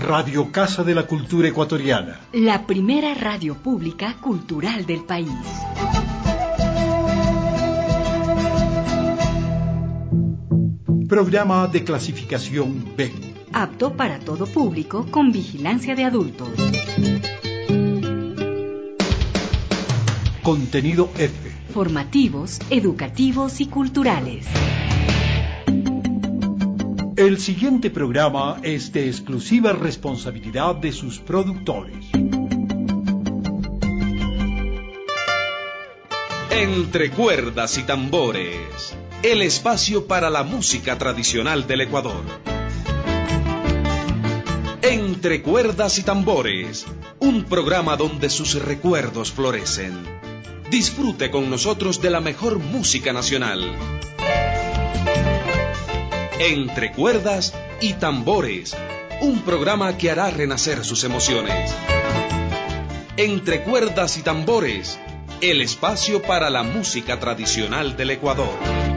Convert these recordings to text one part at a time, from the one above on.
Radio Casa de la Cultura Ecuatoriana. La primera radio pública cultural del país. Programa de clasificación B. Apto para todo público con vigilancia de adultos. Contenido F. Formativos, educativos y culturales. El siguiente programa es de exclusiva responsabilidad de sus productores. Entre cuerdas y tambores, el espacio para la música tradicional del Ecuador. Entre cuerdas y tambores, un programa donde sus recuerdos florecen. Disfrute con nosotros de la mejor música nacional. Entre cuerdas y tambores, un programa que hará renacer sus emociones. Entre cuerdas y tambores, el espacio para la música tradicional del Ecuador.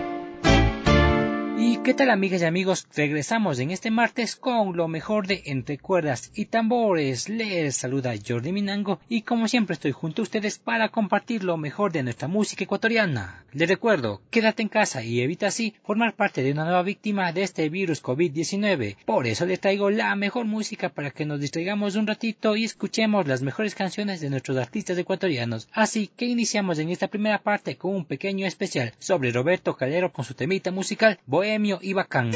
¿Qué tal, amigas y amigos? Regresamos en este martes con lo mejor de Entre Cuerdas y Tambores. Les saluda Jordi Minango y como siempre estoy junto a ustedes para compartir lo mejor de nuestra música ecuatoriana. Les recuerdo, quédate en casa y evita así formar parte de una nueva víctima de este virus COVID-19. Por eso les traigo la mejor música para que nos distraigamos un ratito y escuchemos las mejores canciones de nuestros artistas ecuatorianos. Así que iniciamos en esta primera parte con un pequeño especial sobre Roberto Calero con su temita musical Bohemio y Bacán.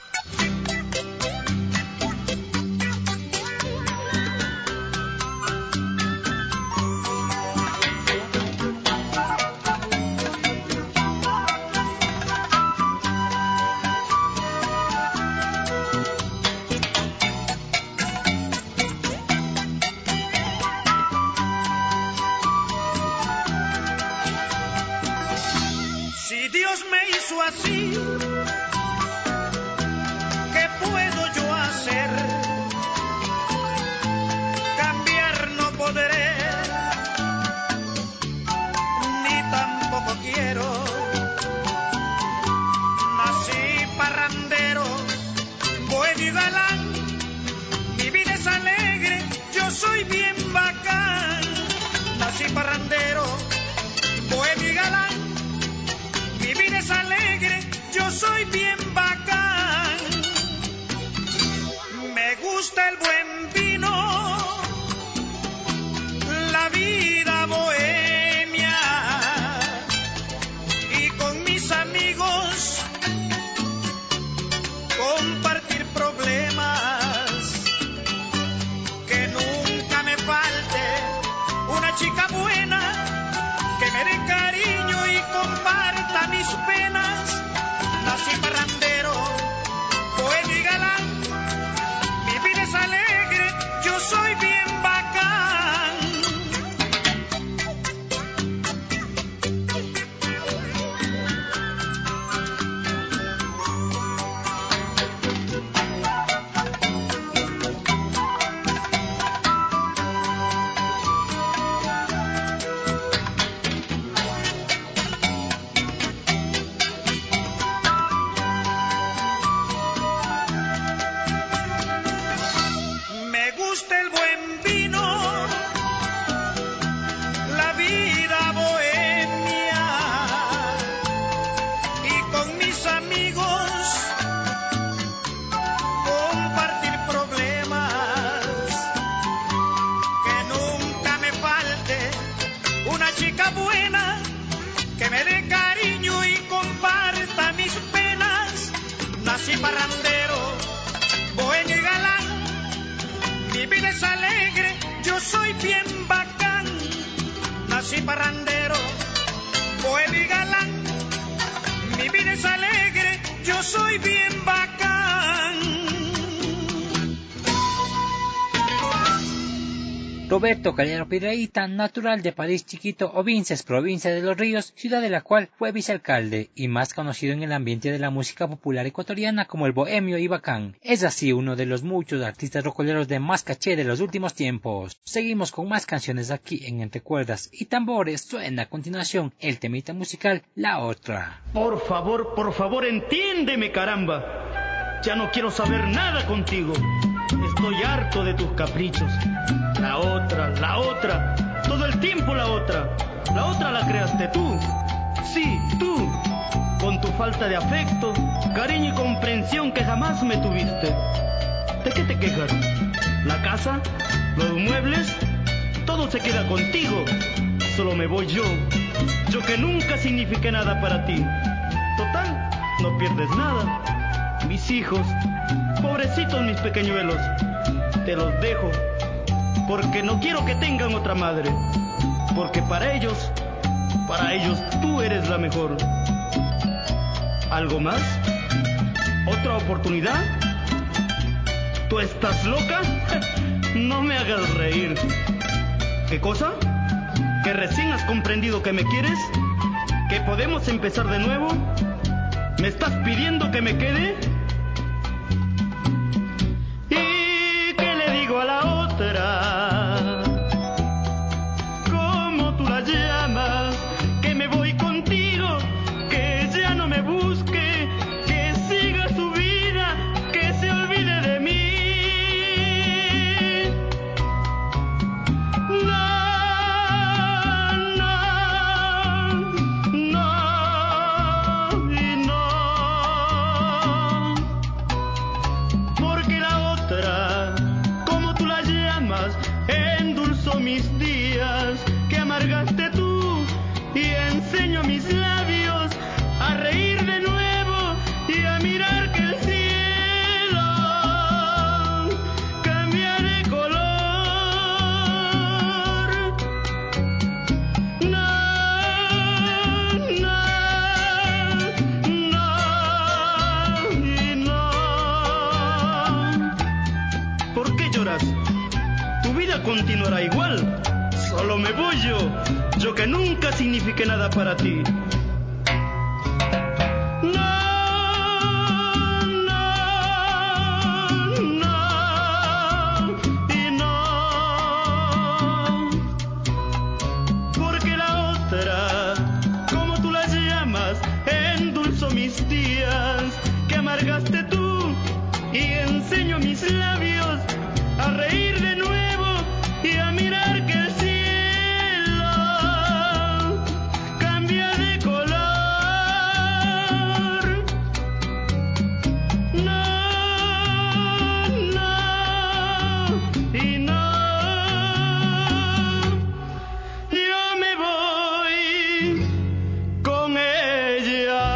Si Dios me hizo así, soy bien bacán, nací parrandero, bohemio y galán. Mi vida es alegre, yo soy bien bacán. Me gusta el buen vino, la vida bohemia, y con mis amigos compartir problemas. Chica buena, que me dé cariño y comparta mis penas. Nací parrandero, bohemio y galán. Mi vida es alegre, yo soy bien bacán. Nací parrandero, bohemio y galán. Mi vida es alegre, yo soy bien bacán. Nací parrandero, bohemio y galán. Mi vida es alegre, yo soy bien bacán. Roberto Calero Piedrahíta, natural de París Chiquito, Ovinces, provincia de Los Ríos, ciudad de la cual fue vicealcalde y más conocido en el ambiente de la música popular ecuatoriana como el bohemio y bacán. Es así uno de los muchos artistas rocoleros de más caché de los últimos tiempos. Seguimos con más canciones aquí en Entre Cuerdas y Tambores. Suena a continuación el temita musical La Otra. Por favor, entiéndeme, caramba. Ya no quiero saber nada contigo. Estoy harto de tus caprichos. La otra, todo el tiempo la otra. La otra la creaste tú. Sí, tú. Con tu falta de afecto, cariño y comprensión que jamás me tuviste. ¿De qué te quejas? La casa, los muebles, todo se queda contigo. Solo me voy yo que nunca signifiqué nada para ti. Total, no pierdes nada. Mis hijos, pobrecitos mis pequeñuelos, te los dejo, porque no quiero que tengan otra madre, porque para ellos tú eres la mejor. ¿Algo más? ¿Otra oportunidad? ¿Tú estás loca? No me hagas reír. ¿Qué cosa? ¿Que recién has comprendido que me quieres? ¿Que podemos empezar de nuevo? ¿Me estás pidiendo que me quede? ¿Y qué le digo a la otra? ¿Cómo tú la llamas? Que me voy contigo, que ya no me busque, que siga su vida, que se olvide de mí. Mis días que amargaste tú, y enseño mis labios a reír de nuevo y a mirar que el cielo cambia de color. No, y no. ¿Por qué lloras? Tu vida continuará igual. Solo me voy yo que nunca signifiqué nada para ti. Y no. Porque la otra, como tú la llamas, endulzó mis días que amargaste tú, y enseño mis labios a reír de nuevo y a mirar que el cielo cambia de color. No, y no. Yo me voy con ella.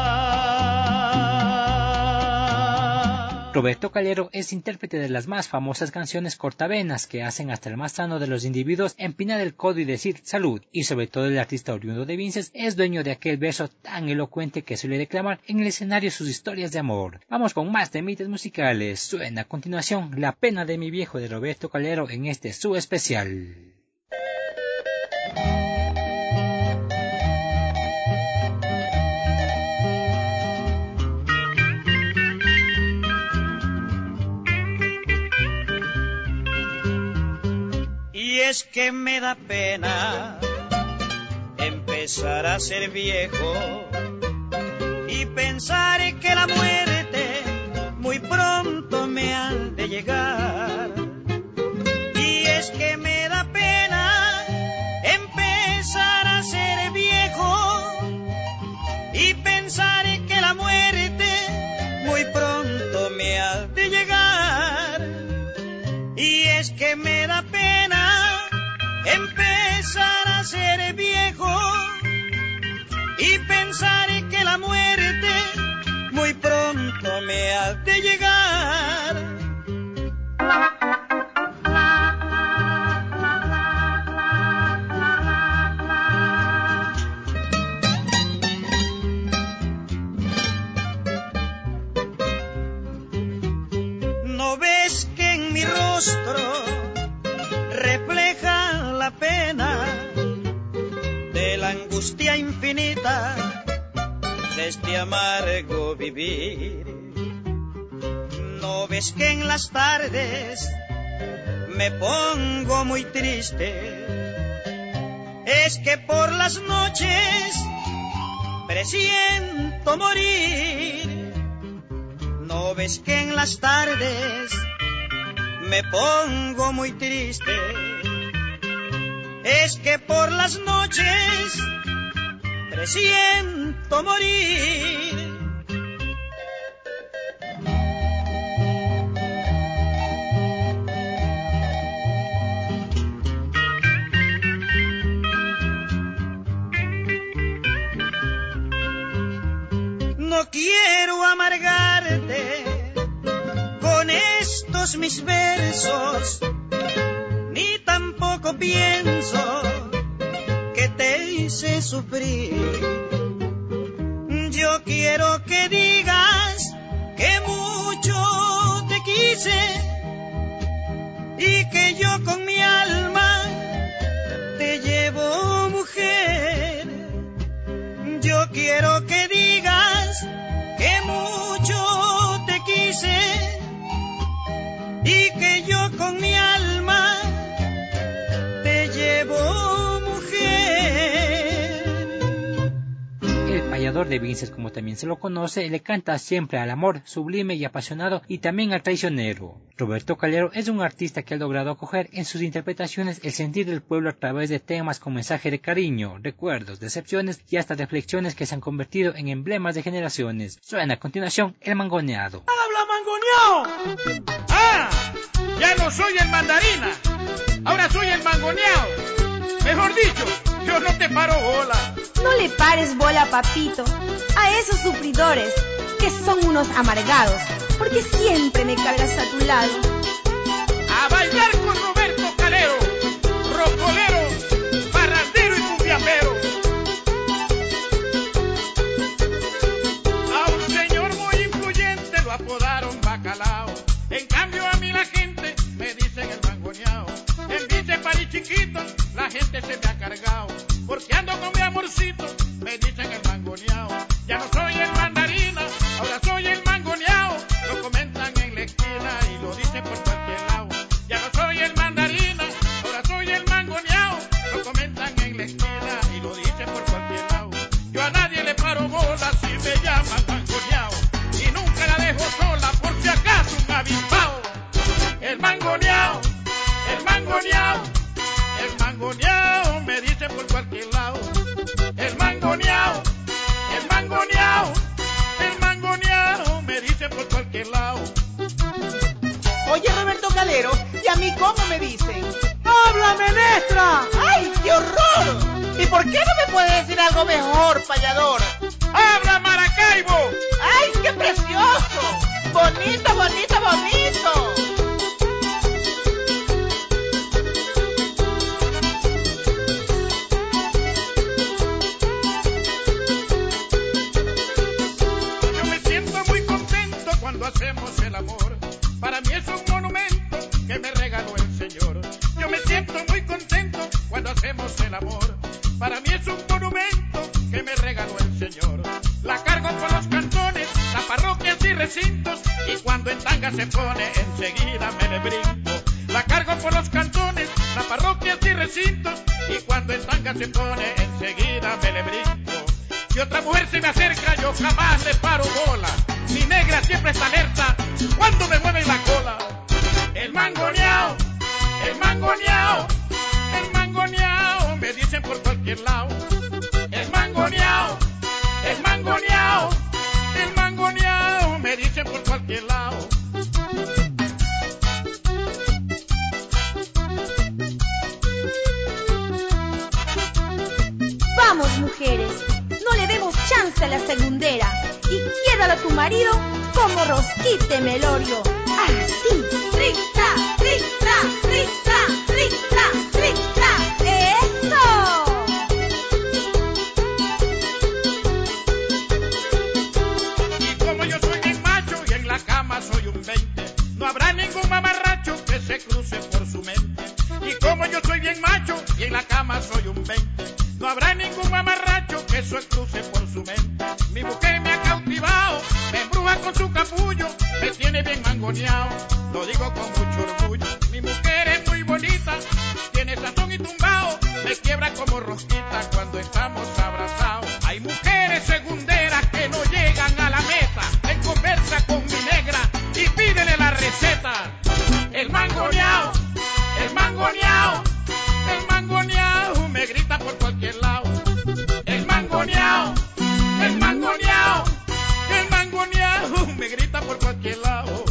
Roberto Calero es intérprete de las más famosas canciones cortavenas que hacen hasta el más sano de los individuos empinar el codo y decir salud, y sobre todo el artista oriundo de Vinces es dueño de aquel verso tan elocuente que suele declamar en el escenario sus historias de amor. Vamos con más temitas musicales. Suena a continuación La pena de mi viejo de Roberto Calero en este su especial. Y es que me da pena empezar a ser viejo y pensar que la muerte muy pronto me ha de llegar. Y es que me da pena empezar a ser viejo y pensar que la muerte muy pronto me ha de llegar. Y es que me da pena empezar a ser viejo y pensar que la muerte muy pronto me ha de llegar. ¿No ves que en mi rostro refleja la pena de la angustia infinita de este amargo vivir? ¿No ves que en las tardes me pongo muy triste? Es que por las noches presiento morir. ¿No ves que en las tardes me pongo muy triste. Es que por las noches presiento morir. No quiero amargarte con estos mis versos, ni tampoco pienso que te hice sufrir. Yo quiero que digas que mucho te quise y que yo con mi alma te llevo, mujer. Yo quiero que digas que mucho te quise y que yo con mi alma te llevo, mujer. El payador de Vinces, como también se lo conoce, le canta siempre al amor sublime y apasionado y también al traicionero. Roberto Calero es un artista que ha logrado acoger en sus interpretaciones el sentir del pueblo a través de temas con mensaje de cariño, recuerdos, decepciones y hasta reflexiones que se han convertido en emblemas de generaciones. Suena a continuación El Mangoneado. ¡Habla, mangoneado! ¡Ah! Ya no soy el mandarina, ahora soy el mangoneado. Mejor dicho, yo no te paro bola. No le pares bola, papito, a esos sufridores que son unos amargados, porque siempre me cargas a tu lado. A bailar con Roberto Calero, rocolero, parrandero y cumbiambero. A un señor muy influyente lo apodaron bacalao. En cambio a mí la gente me dicen el mangoneado. En Vice París chiquito la gente se me ha cargado, porque ando con mi amorcito, me dicen el mangoneado. Ya no soy el mandarina, ahora soy el mangoneado. Lo comentan en la esquina y lo dicen por cualquier lado. Ya no soy el mandarina, ahora soy el mangoneado. Lo comentan en la esquina y lo dicen por cualquier lado. Yo a nadie le paro bola si me llaman mangoneado, y nunca la dejo sola por si acaso un avispao. El mangoneado, el mangoneado, el mangoneado, me dicen por cualquier lado. El mangoneado, el mangoneado, el mangoneado, me dicen por cualquier lado. Oye, Roberto Calero, ¿y a mí cómo me dicen? ¡Habla, menestra! ¡Ay, qué horror! ¿Y por qué no me puede decir algo mejor, payador? ¡Habla, Maracaibo! ¡Ay, qué precioso! ¡Bonito, bonito, bonito! Yo me siento muy contento cuando hacemos el amor. Para mí es un monumento que me regaló el Señor. Yo me siento muy contento cuando hacemos el amor. Para mí es un monumento que me regaló el Señor. La cargo por los cantones, las parroquias y recintos, y cuando en tanga se pone, enseguida me le brinco. La cargo por los cantones, las parroquias y recintos, y cuando en tanga se pone, enseguida me le brinco. Si otra mujer se me acerca, yo jamás le paro bola. Mi negra siempre está alerta cuando me mueven la cola. El mangoneado, el mangoneado, el mangoneado, me dicen por cualquier lado. El mangoneado, el mangoneado, el mangoneado, me dicen por cualquier lado. Vamos, mujeres, no le demos chance a la segundera y quédalo a tu marido como rosquite melorio. Así, ricta, ricta, ricta, ricta, ricta. ¡Eso! Y como yo soy bien macho y en la cama soy un 20, no habrá ningún mamarracho que se cruce por su mente. Y como yo soy bien macho y en la cama soy un 20, no habrá ningún mamarracho que se cruce por su mente. Mi mujer me ha cautivado, me embruja con su capullo, me tiene bien mangoneado, lo digo con mucho orgullo. Mi mujer es muy bonita, tiene sazón y tumbao, me quiebra como rosquita cuando estamos abrazados. Hay mujeres segunderas que no llegan a la meta, ven conversa con mi negra y pídele la receta. El mango por cualquier lado.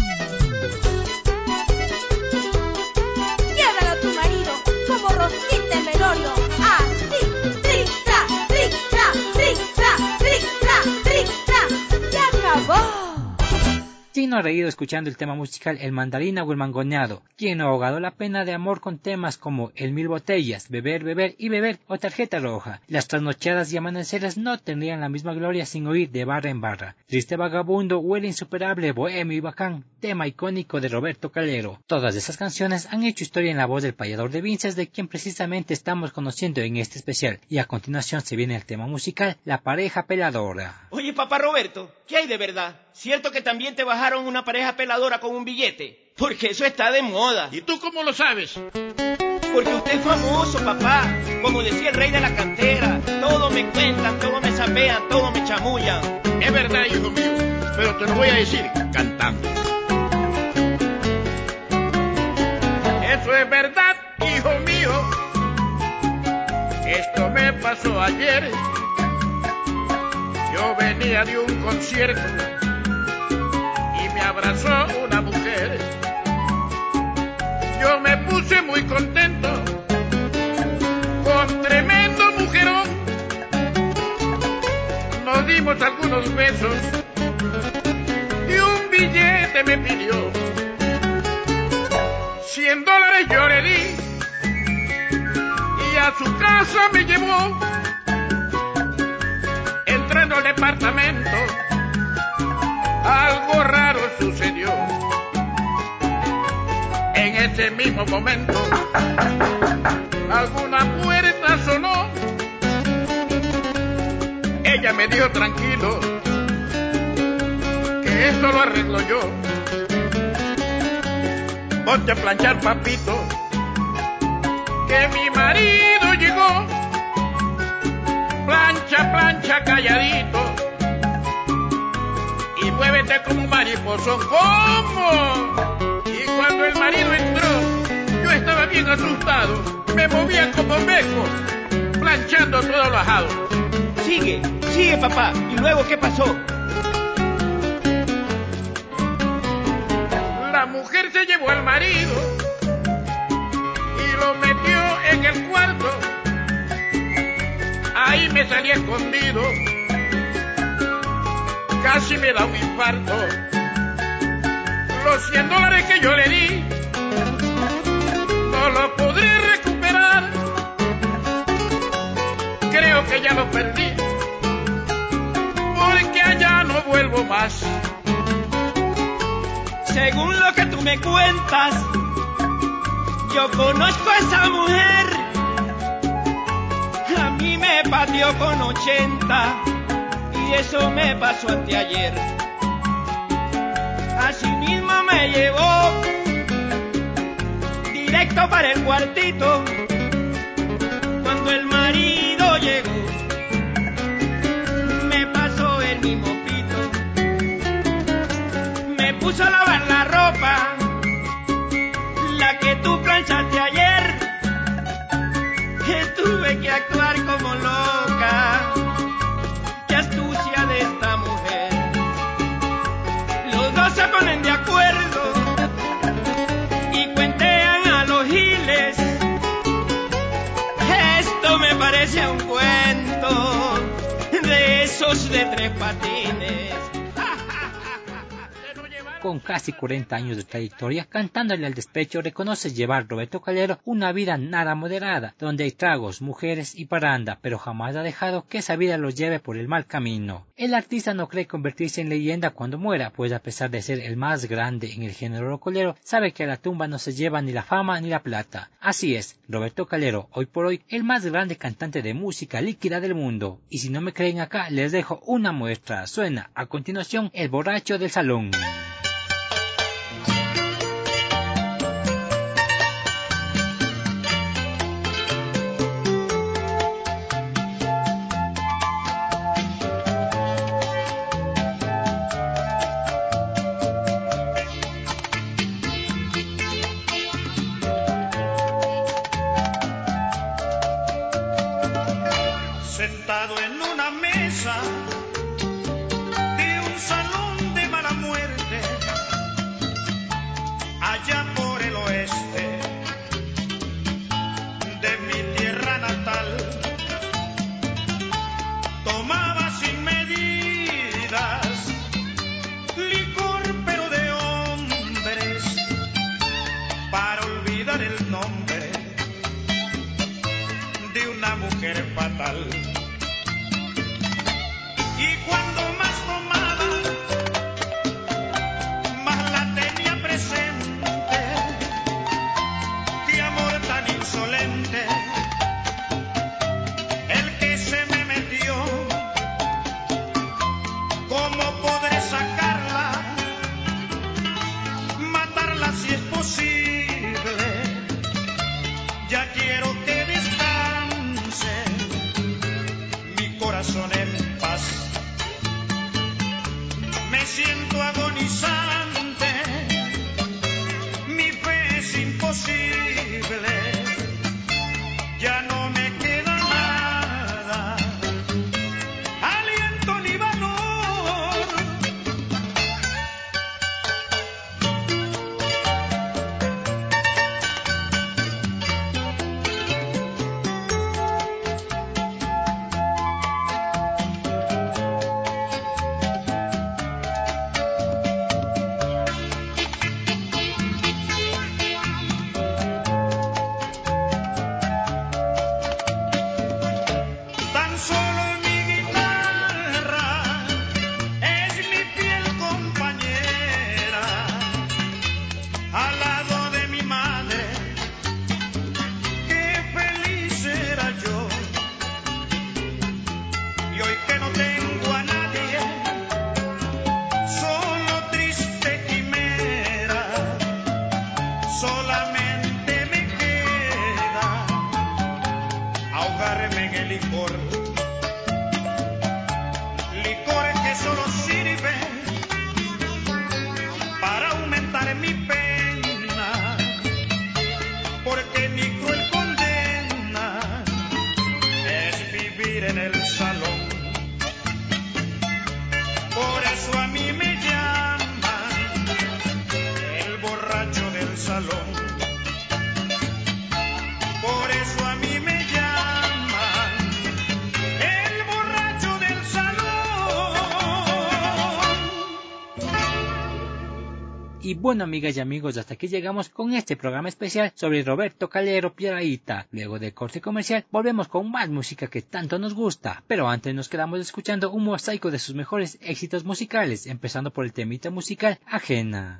Quédalo a tu marido como Rosquita en velorio. Así, tric-tra, tric-tra, tric-tra, tric-tra, tric-tra. ¡Se acabó! ¿Quién no ha reído escuchando el tema musical El Mandarina o El Mangoneado? ¿Quién no ha ahogado la pena de amor con temas como El Mil Botellas, Beber, Beber y Beber o Tarjeta Roja? Las trasnochadas y amaneceres no tendrían la misma gloria sin oír de barra en barra. Triste Vagabundo o El Insuperable, Bohemio y Bacán, tema icónico de Roberto Calero. Todas esas canciones han hecho historia en la voz del payador de Vinces, de quien precisamente estamos conociendo en este especial. Y a continuación se viene el tema musical La Pareja Peladora. Oye, papá Roberto, ¿qué hay de verdad? ¿Cierto que también te bajaron una pareja peladora con un billete? Porque eso está de moda. ¿Y tú cómo lo sabes? Porque usted es famoso, papá. Como decía el rey de la cantera. Todo me cuentan, todo me sapean, todo me chamullan. Es verdad, hijo mío, pero te lo voy a decir cantando. Eso es verdad, hijo mío. Esto me pasó ayer. Yo venía de un concierto y me abrazó una mujer. Yo me puse muy contento con tremendo mujerón. Nos dimos algunos besos y un billete me pidió. $100 yo le di y a su casa me llevó. Entrando al departamento, algo raro sucedió. En ese mismo momento, alguna puerta sonó. Ella me dijo tranquilo, que esto lo arreglo yo. Ponte a planchar, papito, que mi marido llegó. Plancha, plancha, calladito, y muévete como un mariposón. ¿Cómo? Y cuando el marido entró, yo estaba bien asustado. Me movía como meco, planchando todo lo ajado. Sigue, sigue, papá. ¿Y luego qué pasó? La mujer se llevó al marido y lo metió en el cuarto. Ahí me salí escondido, casi me da un infarto. Los $100 que yo le di, no lo podré recuperar. Creo que ya lo perdí, porque allá no vuelvo más. Según lo que tú me cuentas, yo conozco a esa mujer. A mí me pateó con 80 y eso me pasó anteayer. Así mismo me llevó directo para el cuartito. Cuando el marido llegó, me pasó el mismo pito. Me puso a lavar la ropa, la que tú planchaste ayer. Tuve que actuar como loca. Qué astucia de esta mujer. Los dos se ponen de acuerdo y cuentean a los giles. Esto me parece un cuento de esos de 3 patines. Con casi 40 años de trayectoria, cantándole al despecho, reconoce llevar Roberto Calero una vida nada moderada, donde hay tragos, mujeres y parranda, pero jamás ha dejado que esa vida los lleve por el mal camino. El artista no cree convertirse en leyenda cuando muera, pues a pesar de ser el más grande en el género rocolero, sabe que a la tumba no se lleva ni la fama ni la plata. Así es, Roberto Calero, hoy por hoy, el más grande cantante de música líquida del mundo. Y si no me creen acá, les dejo una muestra. Suena a continuación El Borracho del Salón. Sentado en una mesa de un salón de mala muerte, si es posible, ya quiero que descanse mi corazón en paz. Me siento agonizante, mi fe es imposible, ya no me queda nada, aliento ni valor. Tan solo mi guitarra es mi fiel compañera, al lado de mi madre, qué feliz era yo. Y hoy que no tengo a nadie, solo triste quimera, solamente me queda ahogarme en el licor. Licor que solo sirve para aumentar mi pena, porque mi cruel condena es vivir en el salón. Por eso a mí me llaman el borracho del salón. Por eso a mí me llaman el borracho del salón. Y bueno, amigas y amigos, hasta aquí llegamos con este programa especial sobre Roberto Calero Piedrahita. Luego del corte comercial volvemos con más música que tanto nos gusta, pero antes nos quedamos escuchando un mosaico de sus mejores éxitos musicales, empezando por el temita musical Ajena.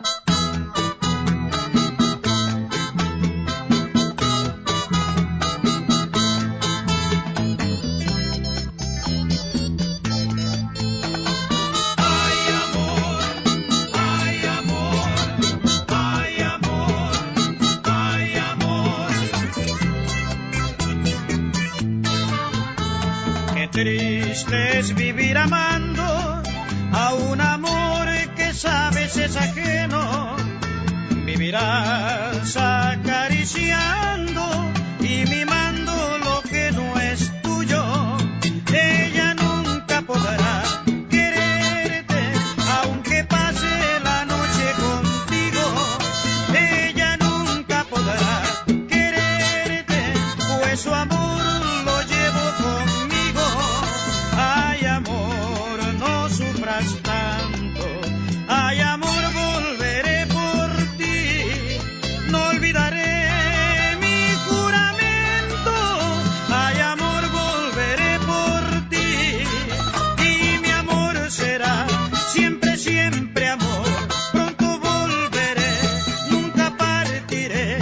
Triste es vivir amando a un amor que sabes es ajeno. Vivirás acariciando y mimando lo que no es tuyo. Ella nunca podrá quererte, aunque pase la noche contigo. Ella nunca podrá quererte, pues su amor lo llevo conmigo. Ay, amor, no sufras tanto. Ay, amor, volveré por ti. No olvidaré mi juramento. Ay, amor, volveré por ti. Y mi amor será siempre, siempre amor. Pronto volveré, nunca partiré.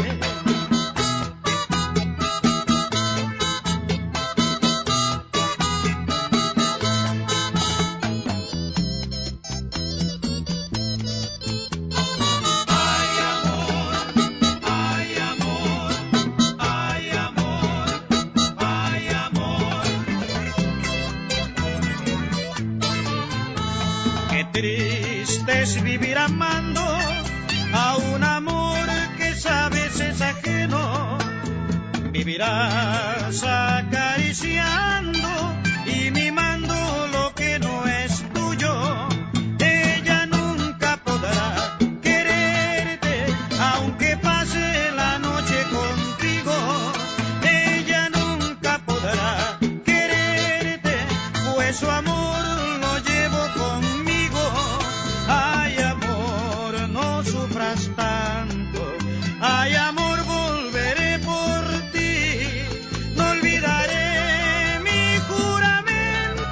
Triste es vivir amando a un amor que sabes es ajeno. Vivirás acariciando y mimando lo que no es tuyo. Ella nunca podrá quererte, aunque pase la noche contigo. Ella nunca podrá quererte, pues su amor lo llevo conmigo. Ay, amor, no sufras tanto. Ay, amor, volveré por ti. No olvidaré mi juramento.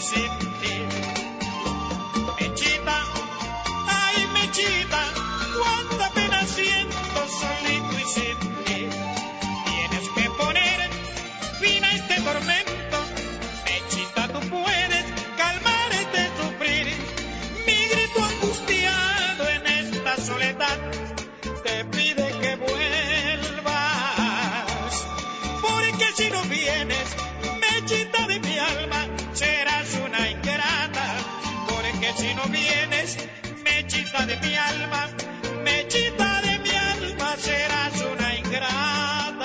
sin ti. Mechita, ay Mechita, cuánta pena siento solito y sin ti. Tienes que poner fin a este tormento. Mechita, tú puedes calmar este sufrir. Mi grito angustiado en esta soledad te pide que vuelvas. Porque si no vienes, Mechita de mi alma, serás una ingrata. Porque si no vienes, Mechita de mi alma, Mechita de mi alma, serás una ingrata.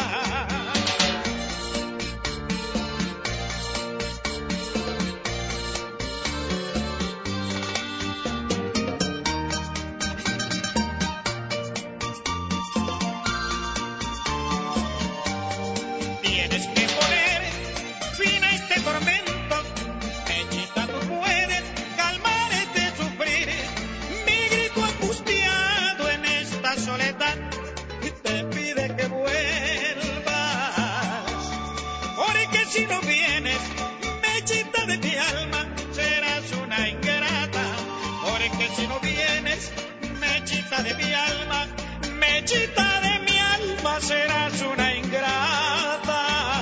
Tienes que poner fin a este tormento. Mechita, tú puedes calmar este sufrir. Mi grito angustiado en esta soledad te pide que vuelvas. Porque si no vienes, Mechita de mi alma, serás una ingrata. Porque si no vienes, Mechita de mi alma, Mechita de mi alma, serás una ingrata.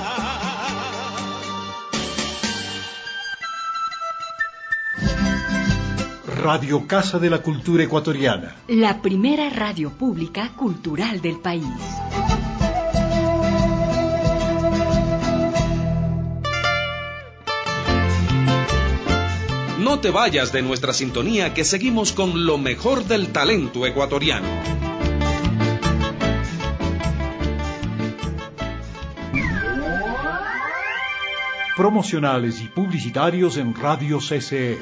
Radio Casa de la Cultura Ecuatoriana. La primera radio pública cultural del país. No te vayas de nuestra sintonía, que seguimos con lo mejor del talento ecuatoriano. Promocionales y publicitarios en Radio CCE.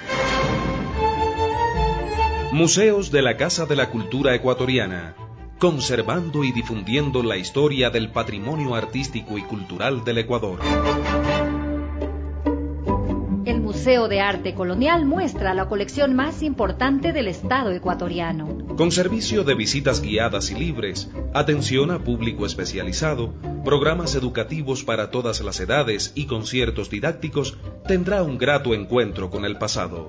Museos de la Casa de la Cultura Ecuatoriana, conservando y difundiendo la historia del patrimonio artístico y cultural del Ecuador. El Museo de Arte Colonial muestra la colección más importante del Estado ecuatoriano. Con servicio de visitas guiadas y libres, atención a público especializado, programas educativos para todas las edades y conciertos didácticos, tendrá un grato encuentro con el pasado.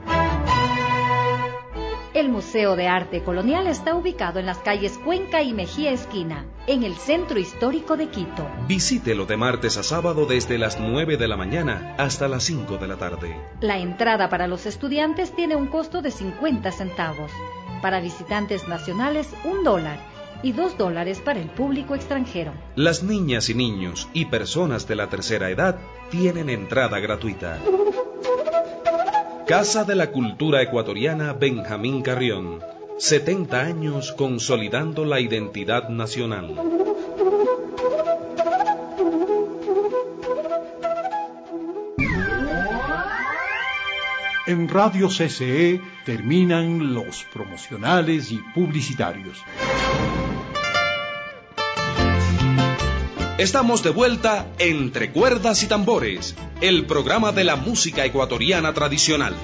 El Museo de Arte Colonial está ubicado en las calles Cuenca y Mejía Esquina, en el centro histórico de Quito. Visítelo de martes a sábado desde las 9 de la mañana hasta las 5 de la tarde. La entrada para los estudiantes tiene un costo de 50 centavos. Para visitantes nacionales, $1 y $2 para el público extranjero. Las niñas y niños y personas de la tercera edad tienen entrada gratuita. Casa de la Cultura Ecuatoriana Benjamín Carrión. 70 años consolidando la identidad nacional. En Radio CCE terminan los promocionales y publicitarios. Estamos de vuelta Entre Cuerdas y Tambores, el programa de la música ecuatoriana tradicional.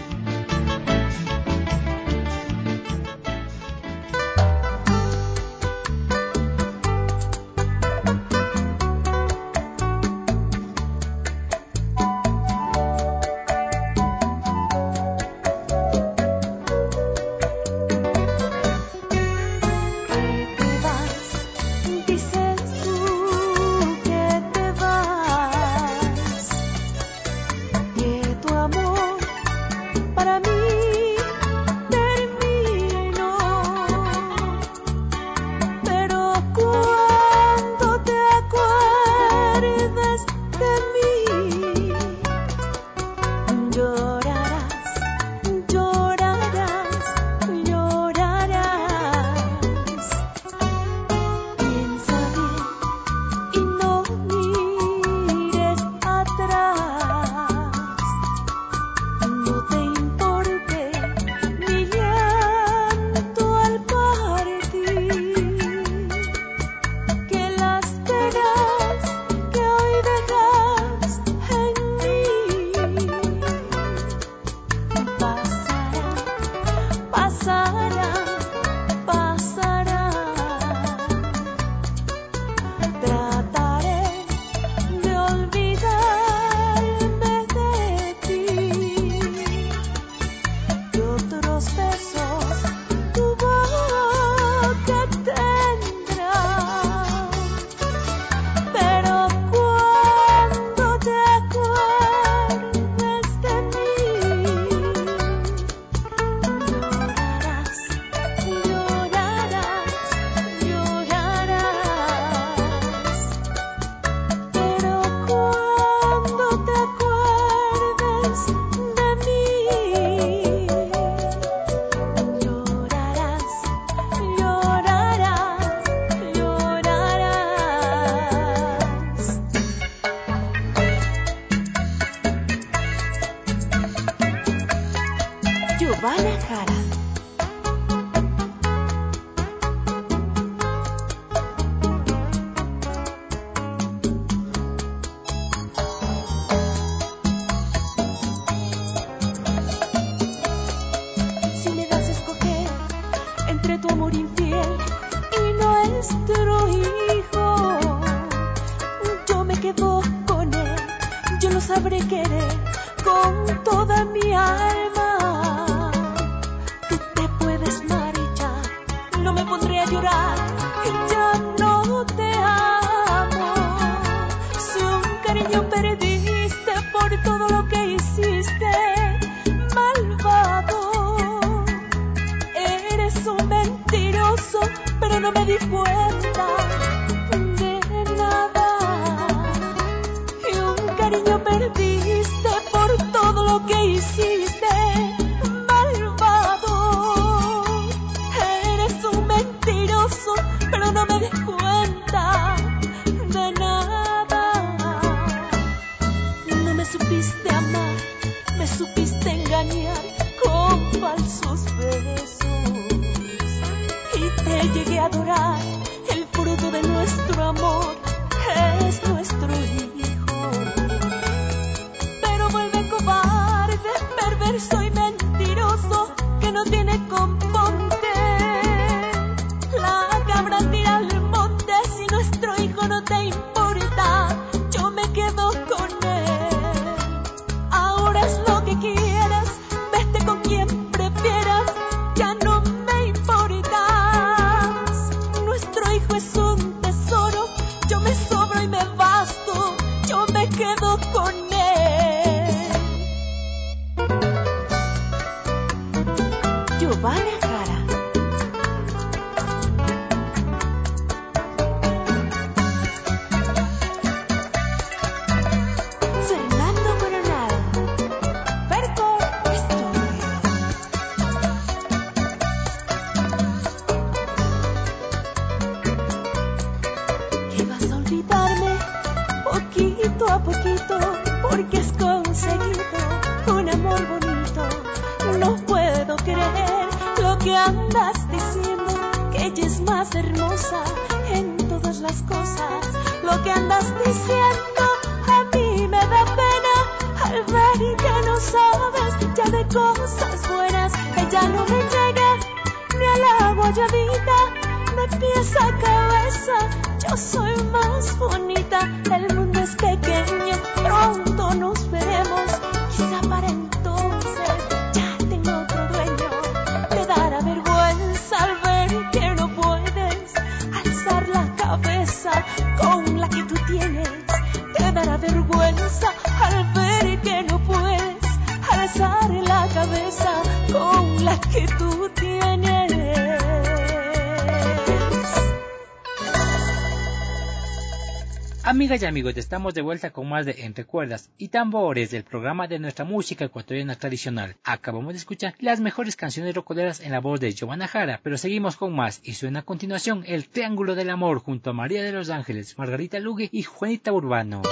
Amigas y amigos, estamos de vuelta con más de Entre Cuerdas y Tambores del programa de nuestra música ecuatoriana tradicional. Acabamos de escuchar las mejores canciones rockeras en la voz de Giovanna Jara, pero seguimos con más y suena a continuación El Triángulo del Amor junto a María de los Ángeles, Margarita Lugue y Juanita Urbano.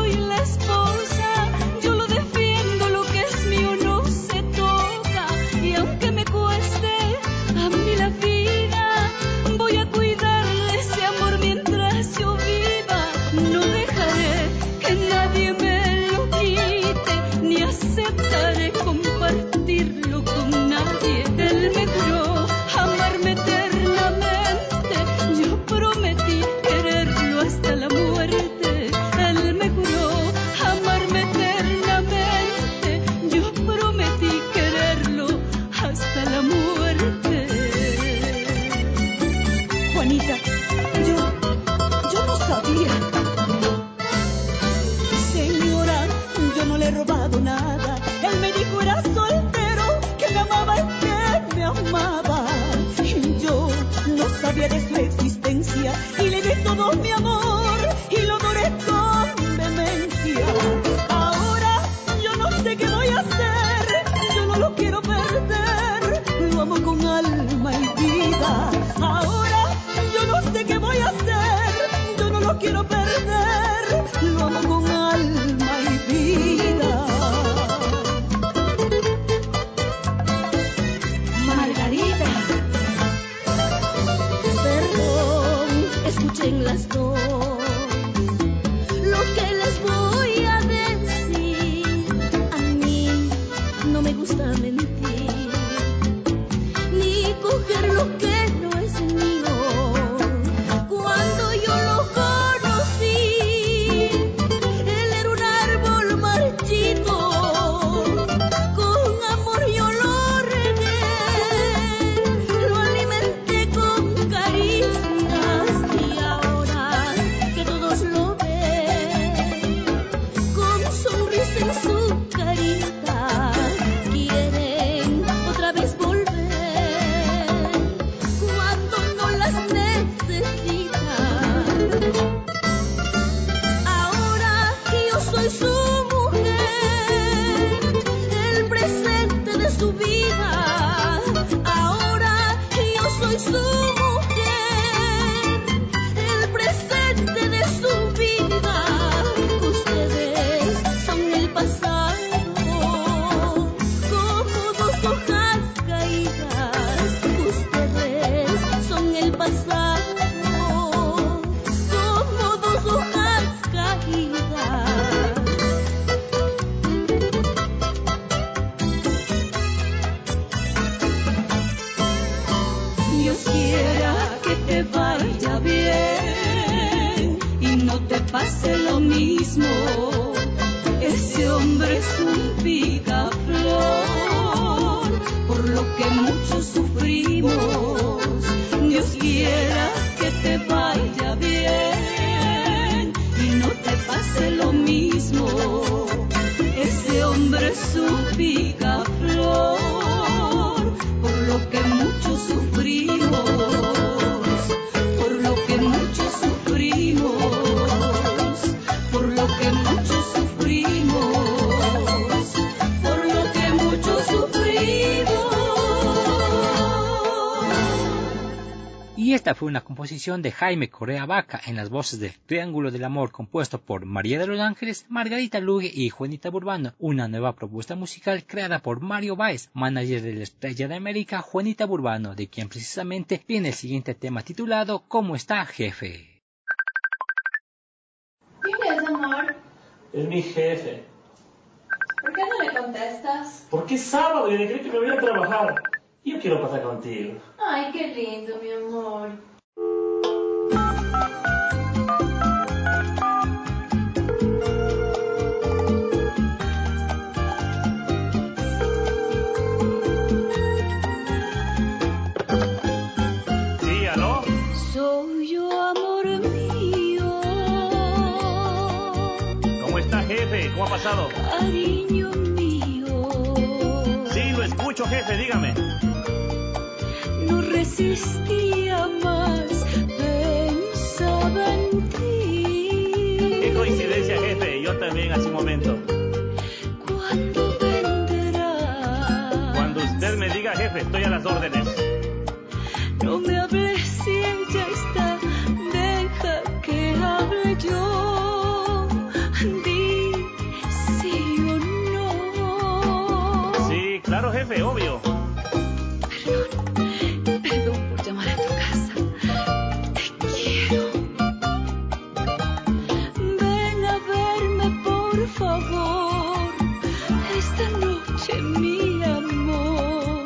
Yo lo defiendo, lo que es mío no se toca. Y Marianita, yo no sabía. Señora, yo no le he robado nada. Él me dijo era soltero, que me amaba y que me amaba. Yo no sabía de su existencia y le di todo mi amor y lo adoré con vehemencia. Ahora yo no sé qué voy a hacer, yo no lo quiero perder, lo amo con alma y vida. Ahora yo no sé qué voy a hacer, yo no lo quiero perder, lo amo con alma y vida. Margarita, perdón, escuchen las dos lo que les voy a decir. A mí no me gusta mentir, ni coger lo que no es mío. Cuando yo lo conocí, él era un árbol marchito. Con amor yo lo regué, lo alimenté con caricias. Y ahora que todos lo ven, con sonrisa en su carita, quieren otra vez volver. Cuando no las necesitan, ahora yo soy su mujer, el presente de su vida. Ahora yo soy su mujer, el presente de su vida. Ustedes son el pasado, como dos hojas caídas. Ustedes son el pasado, como dos hojas caídas. Dios quiera que te vaya bien y no te pase lo mismo. Ese hombre es un picaflor, por lo que muchos sufrimos. Dios quiera que te vaya bien y no te pase lo mismo. Ese hombre es un picaflor, por lo que muchos sufrimos, por lo que muchos sufrimos, por lo que muchos sufrimos, por lo que muchos sufrimos. Y esta fue una composición de Jaime Correa Vaca en las voces del Triángulo del Amor, compuesto por María de los Ángeles, Margarita Lugue y Juanita Burbano, una nueva propuesta musical creada por Mario Báez, manager de la estrella de América Juanita Burbano, de quien precisamente viene el siguiente tema titulado ¿Cómo está, jefe? ¿Quién es, amor? Es mi jefe. ¿Por qué no le contestas? Porque es sábado y le creo que me voy a trabajar. Yo quiero pasar contigo. Ay, qué lindo, mi amor. Sí, ¿aló? Soy yo, amor mío. ¿Cómo está, jefe? ¿Cómo ha pasado? Cariño mío. Sí, lo escucho, jefe, dígame. No resistía más, pensaba en ti. Qué coincidencia, jefe. Yo también hace un momento. ¿Cuándo vendrá? Cuando usted me diga, jefe, estoy a las órdenes. No me hables si ella está, deja que hable yo. Di sí o no. Sí, claro, jefe, obvio. Perdón por llamar a tu casa. Te quiero. Ven a verme, por favor, esta noche, mi amor.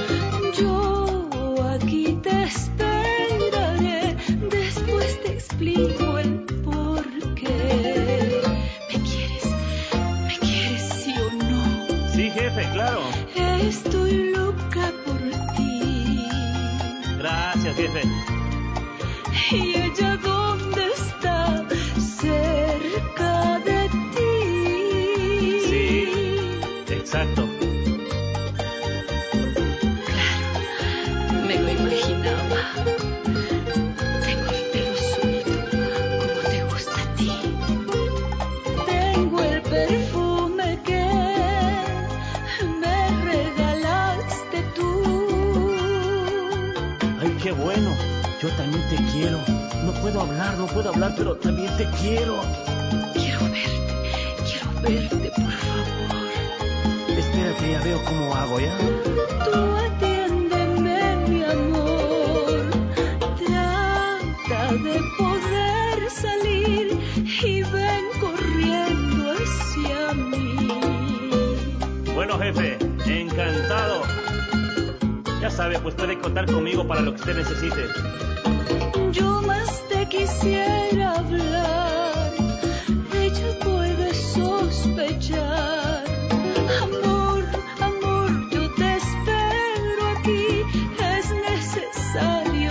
Yo aquí te esperaré, después te explico el porqué. ¿Me quieres sí o no? Sí, jefe, claro. Estoy loca por ti. Gracias, jefe. ¿Y ella dónde está? Cerca de ti. Sí, exacto. Claro, me lo imaginaba. Tengo el pelo suelto, como te gusta a ti. Tengo el perfume que me regalaste tú. Ay, qué bueno. Yo también te quiero. No puedo hablar, pero también te quiero. Quiero verte, por favor. Espera que ya veo cómo hago, ¿ya? Tú atiéndeme, mi amor. Trata de poder salir y ven corriendo hacia mí. Bueno, jefe, encantado. Ya sabe, pues puede contar conmigo para lo que usted necesite. Yo más te quisiera hablar, ella puede sospechar. Amor, amor, yo te espero aquí, es necesario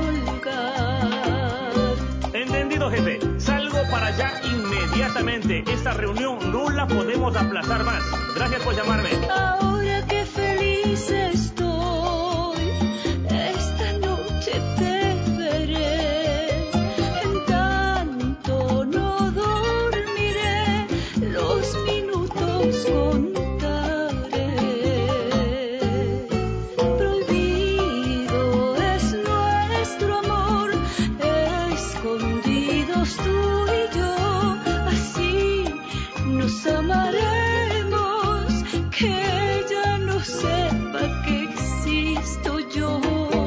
colgar. Entendido, jefe. Salgo para allá inmediatamente. Esta reunión no la podemos aplazar más. Gracias por llamarme. Ahora que feliz estoy, esta noche te veré. En tanto no dormiré, los minutos contaré. Prohibido es nuestro amor, escondidos tú y yo, así nos amaremos, que ella no sepa que existo yo.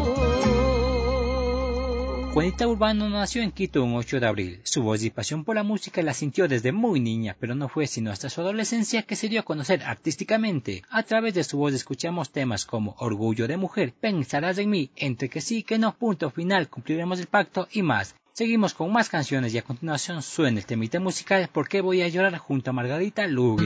Juanita Urbano nació en Quito un 8 de abril. Su voz y pasión por la música la sintió desde muy niña, pero no fue sino hasta su adolescencia que se dio a conocer artísticamente. A través de su voz escuchamos temas como Orgullo de Mujer, Pensarás en mí, Entre que sí, que no, Punto Final, Cumpliremos el Pacto y más. Seguimos con más canciones y a continuación suena el temita musical ¿Por qué voy a llorar? Junto a Margarita Lugue.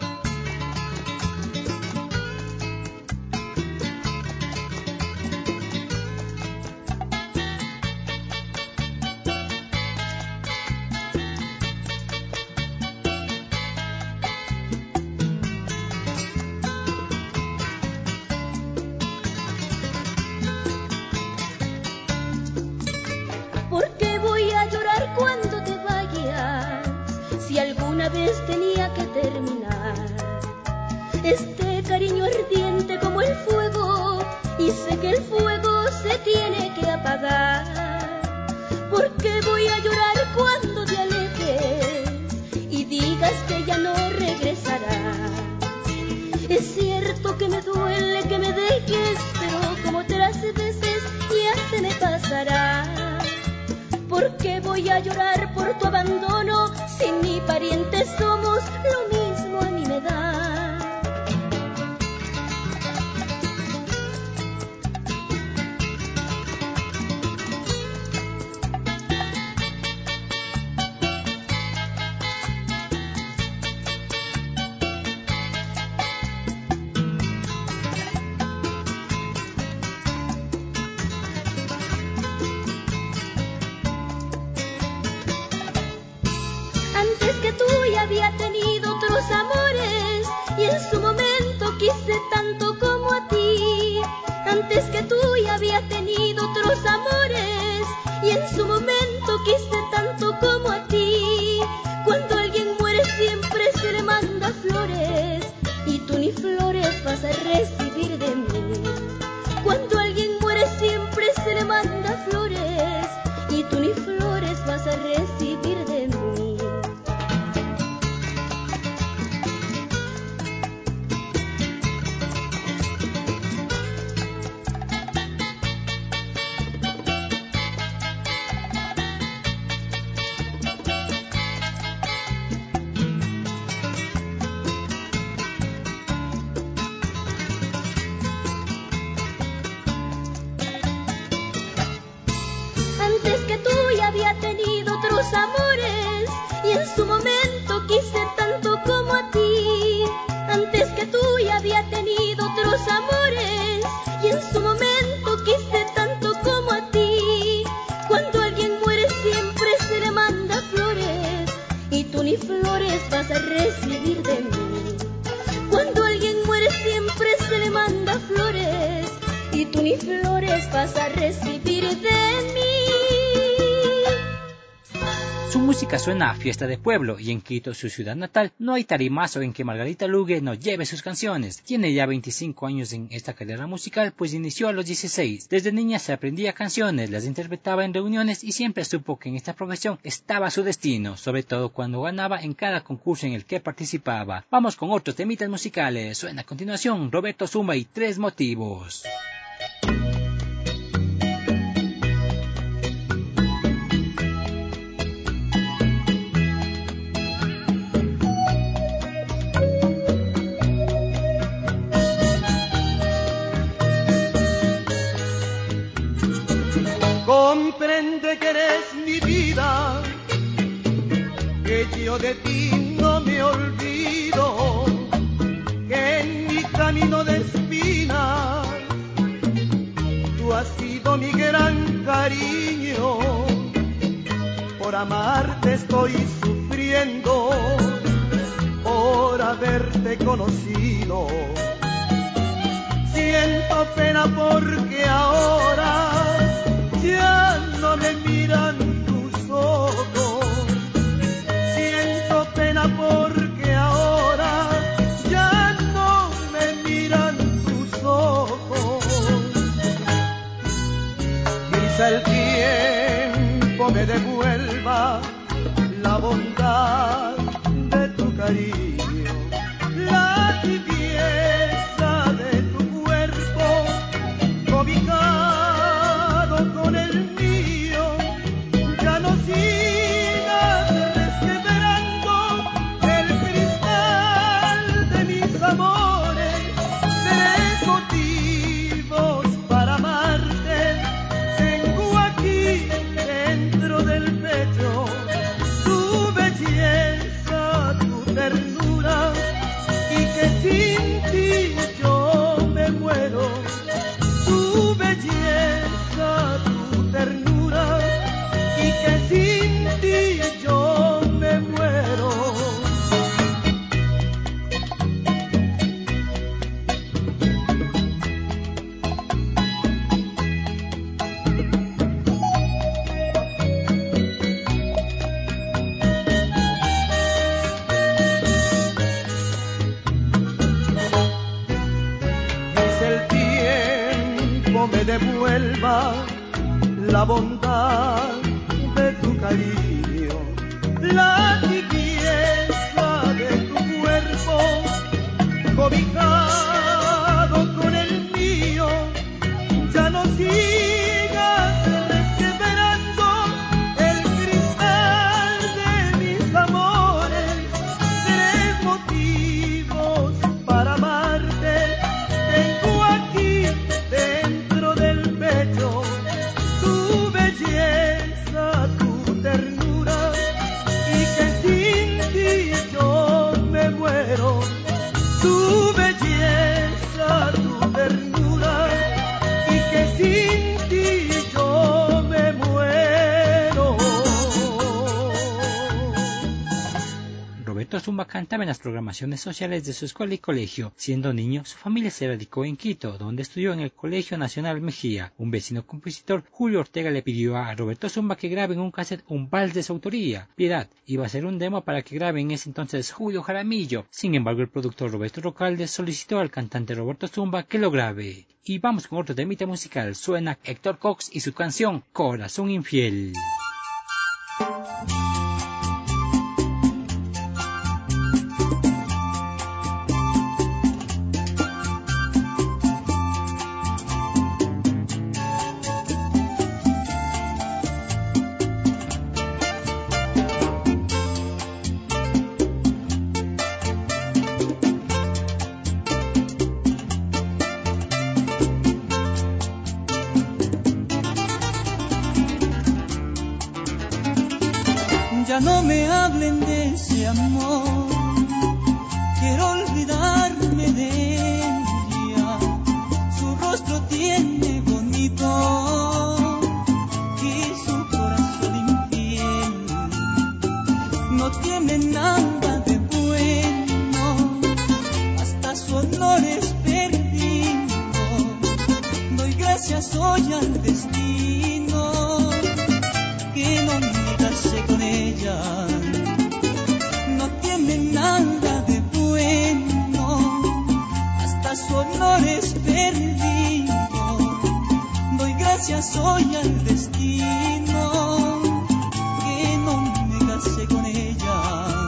¿Por qué voy a llorar cuando te vayas? Si alguna vez tenía que terminar este cariño ardiente como el fuego, y sé que el fuego se tiene que apagar. ¿Por qué voy a llorar cuando te alejes y digas que ya no regresarás? Es cierto que me duele que me dejes, pero como otras veces ya se me pasará. ¿Por qué voy a llorar por tu abandono? Si ni parientes somos, lo mismo a mí me da. Antes que tú ya había tenido otros amores, y en su momento quise tanto como a ti. Antes que tú ya había tenido otros amores, y en su momento quise tanto como a ti. Cuando alguien muere siempre se le manda flores, y tú ni flores vas a recibir de mí. Cuando alguien muere siempre se le manda flores, y tú ni flores vas a recibir de mí. Antes que tú ya había tenido otros amores, y en su momento quise tanto como a ti. Antes que tú ya había tenido otros amores, y en su momento quise tanto como a ti. Cuando alguien Su música suena a fiesta de pueblo y en Quito, su ciudad natal, no hay tarimazo en que Margarita Lugue no lleve sus canciones. Tiene ya 25 años en esta carrera musical, pues inició a los 16. Desde niña se aprendía canciones, las interpretaba en reuniones y siempre supo que en esta profesión estaba su destino, sobre todo cuando ganaba en cada concurso en el que participaba. Vamos con otros temitas musicales. Suena a continuación Roberto Zumba y Tres Motivos. Comprende que eres mi vida, que yo de ti no me olvido, que en mi camino de espinas tú has sido mi gran cariño. Por amarte estoy sufriendo, por haberte conocido. Siento pena porque ahora ya no me miran tus ojos. Siento pena porque ahora ya no me miran tus ojos. Quizá el tiempo me devuelva la bondad de tu cariño, la tibieza de tu cuerpo cobijado con el mío. Ya no sigas resquebrando el cristal de mis amores. Tres motivos para amarte tengo aquí dentro del pecho: tu belleza, tu ternura, y que sin ti yo me muero. Tu belleza, tu ternura, y que sin ti yo me muero. Quizá el tiempo me devuelva la bondad de tu cariño, la tibieza de tu cuerpo cobijado con el mío. Ya no sigas resquebrando el cristal de mis amores. Tres motivos para amarte tengo aquí dentro del pecho: tu belleza, tu ternura, y que sin ti yo me muero. Tu belleza, tu ternura, y que sin ti yo me muero. Roberto Zumba cantaba en las programaciones sociales de su escuela y colegio. Siendo niño, su familia se radicó en Quito, donde estudió en el Colegio Nacional Mejía. Un vecino compositor, Julio Ortega, le pidió a Roberto Zumba que grabe en un cassette un vals de su autoría. Piedad iba a ser un demo para que grabe en ese entonces Julio Jaramillo. Sin embargo, el productor Roberto Rocalde solicitó al cantante Roberto Zumba que lo grabe. Y vamos con otro temita musical. Suena Héctor Cox y su canción Corazón Infiel. Ya no me hablen de ese amor, quiero olvidarme de ella. Su rostro tiene bonito y su corazón infiel no tiene nada de bueno, hasta su honor es perdido. Doy gracias hoy al destino que no me casé con ella. soy al destino que no me casé con ella.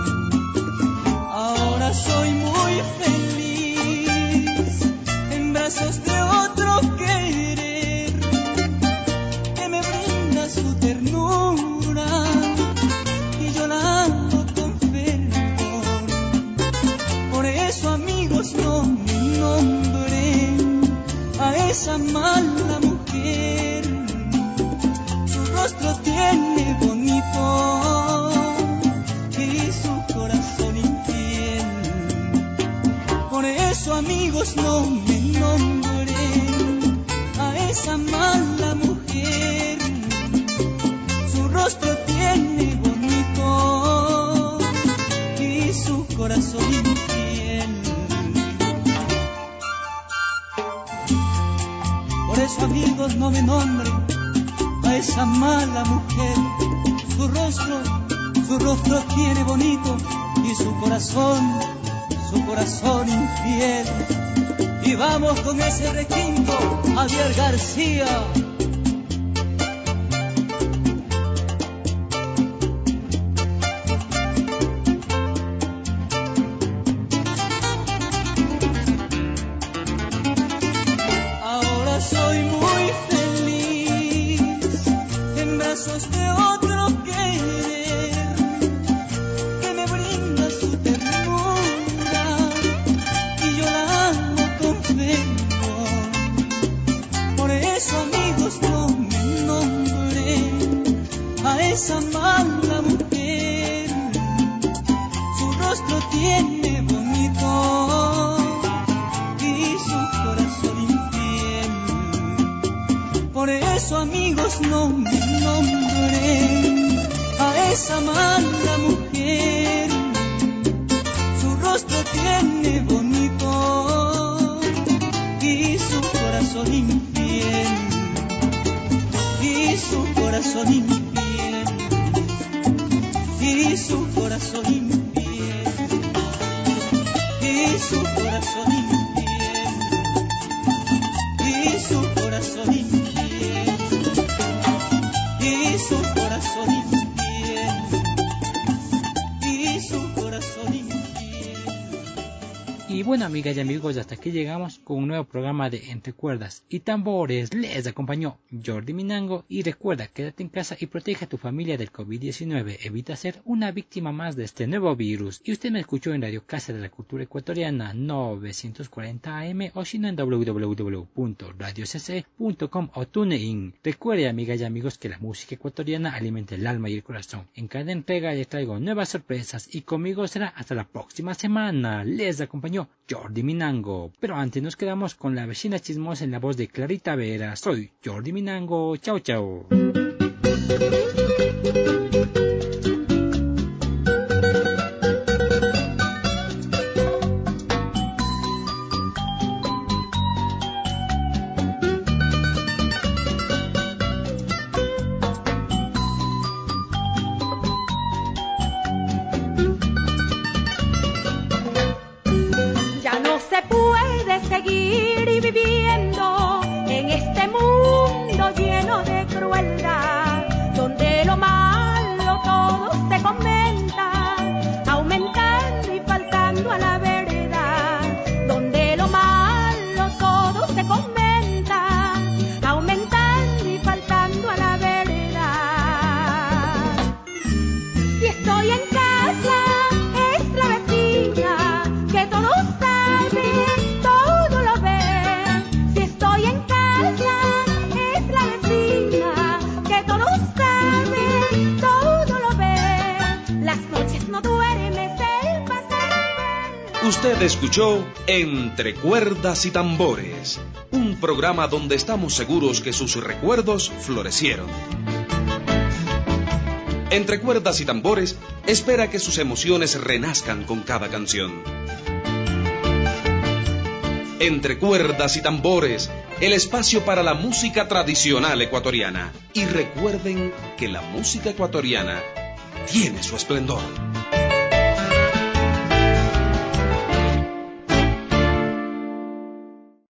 Ahora soy muy feliz en brazos de otro querer que me brinda su ternura y yo la amo con fervor. Por eso, amigos, no me nombren a esa mala mujer. Su rostro tiene bonito y su corazón infiel. Por eso, amigos, no me nombren a esa mala mujer. Su rostro tiene bonito y su corazón infiel. Por eso, amigos, no me nombren a esa mala mujer. Su rostro tiene bonito y su corazón infiel. Y vamos con ese requinto, Javier García. Ahora soy muy feliz en brazos de otro querer que me brinda su ternura y yo la amo con fervor. Por eso, amigos, no me nombren a esa mala mujer. Su rostro tiene bonito y su corazón infiel. Por eso, amigos, no me nombren a esa mala mujer. Su rostro tiene bonito y su corazón infiel. Y su corazón infiel. Y su corazón infiel. Y su corazón infiel. Y su corazón infiel. Y su corazón infiel. Y su corazón infiel. Y bueno, amigas y amigos, hasta aquí llegamos con un nuevo programa de Entre Cuerdas y Tambores. Les acompañó Jordi Minango y recuerda, quédate en casa y protege a tu familia del COVID-19. Evita ser una víctima más de este nuevo virus. Y usted me escuchó en Radio Casa de la Cultura Ecuatoriana 940 AM o si no en www.radiocc.com o TuneIn. Recuerde, amigas y amigos, que la música ecuatoriana alimenta el alma y el corazón. En cada entrega les traigo nuevas sorpresas y conmigo será hasta la próxima semana. Les acompañó Jordi Minango. Pero antes nos quedamos con la vecina chismosa en la voz de Clarita Vera. Soy Jordi Minango. Chao, chao. Ya no se puede seguir viviendo en este mundo lleno de crueldad, donde lo malo todo se comenta, aumentando y faltando a la verdad, donde lo malo todo se comenta, aumentando y faltando a la verdad. Si estoy en casa, es la vecina que todo sabe, todo lo ve. Si estoy en casa, es la vecina que todo sabe, todo lo ve. Las noches no duermes, el pasar. Usted escuchó Entre Cuerdas y Tambores, un programa donde estamos seguros que sus recuerdos florecieron. Entre Cuerdas y Tambores espera que sus emociones renazcan con cada canción. Entre Cuerdas y Tambores, el espacio para la música tradicional ecuatoriana. Y recuerden que la música ecuatoriana tiene su esplendor.